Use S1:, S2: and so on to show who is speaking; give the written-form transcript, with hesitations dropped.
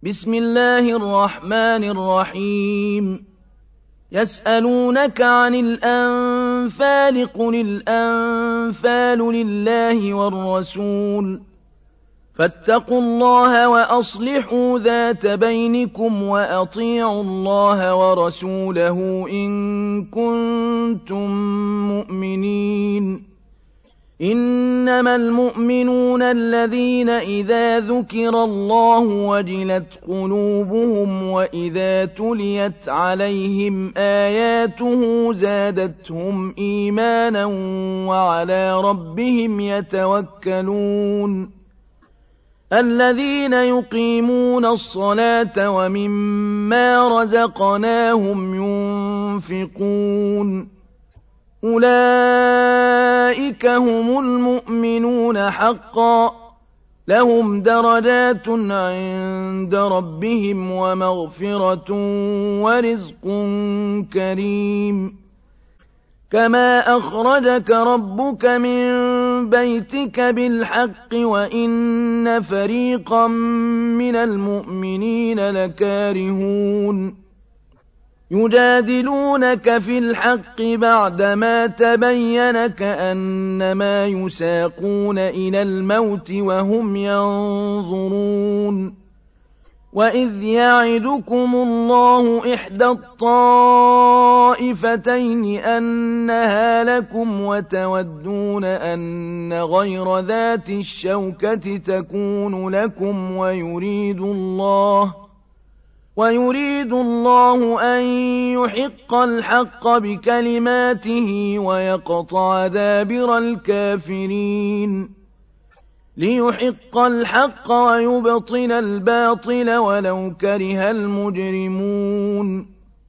S1: بسم الله الرحمن الرحيم يسألونك عن الأنفال قل الأنفال لله والرسول فاتقوا الله وأصلحوا ذات بينكم وأطيعوا الله ورسوله إن كنتم مؤمنين إنما المؤمنون الذين إذا ذكر الله وجلت قلوبهم وإذا تليت عليهم آياته زادتهم إيمانا وعلى ربهم يتوكلون الذين يقيمون الصلاة ومما رزقناهم ينفقون أولئك هم المؤمنون حقا لهم درجات عند ربهم ومغفرة ورزق كريم كما أخرجك ربك من بيتك بالحق وإن فريقا من المؤمنين لكارهون يجادلونك في الحق بعدما تبين كأنما يساقون إلى الموت وهم ينظرون وإذ يعدكم الله إحدى الطائفتين أنها لكم وتودون أن غير ذات الشوكة تكون لكم ويريد الله أن يحق الحق بكلماته ويقطع دابر الكافرين ليحق الحق ويبطل الباطل ولو كره المجرمون